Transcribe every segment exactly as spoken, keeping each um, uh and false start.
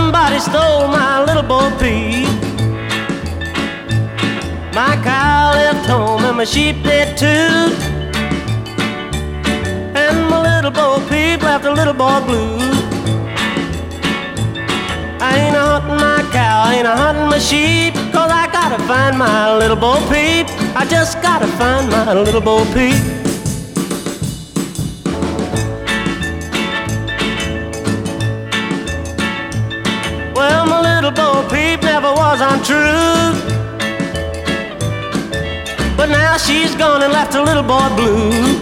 Somebody stole my little Bo Peep. My cow left home and my sheep did too. And my little Bo Peep left a little boy blue. I ain't a hunting my cow, I ain't a hunting my sheep, 'cause I gotta find my little Bo Peep. I just gotta find my little Bo Peep. Well, my little Bo Peep never was untrue, but now she's gone and left a little boy blue.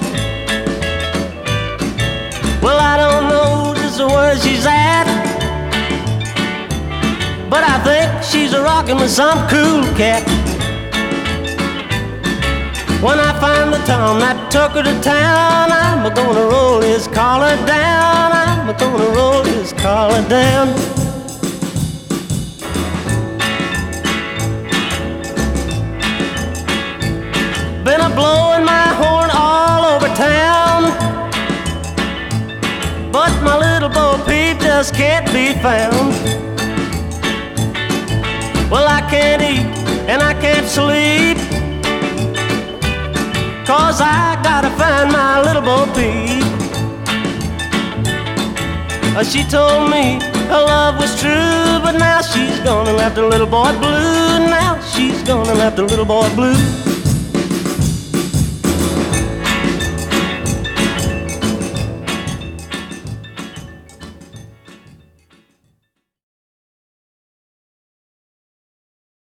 Well, I don't know just where she's at, but I think she's a rockin' with some cool cat. When I find the Tom that took her to town, I'm gonna roll his collar down. I'm gonna roll his collar down. Been a blowing my horn all over town, but my little Bo Peep just can't be found. Well, I can't eat and I can't sleep, 'cause I gotta find my little Bo Peep. Uh, She told me her love was true, but now she's gone and left a little boy blue. Now she's gone and left a little boy blue.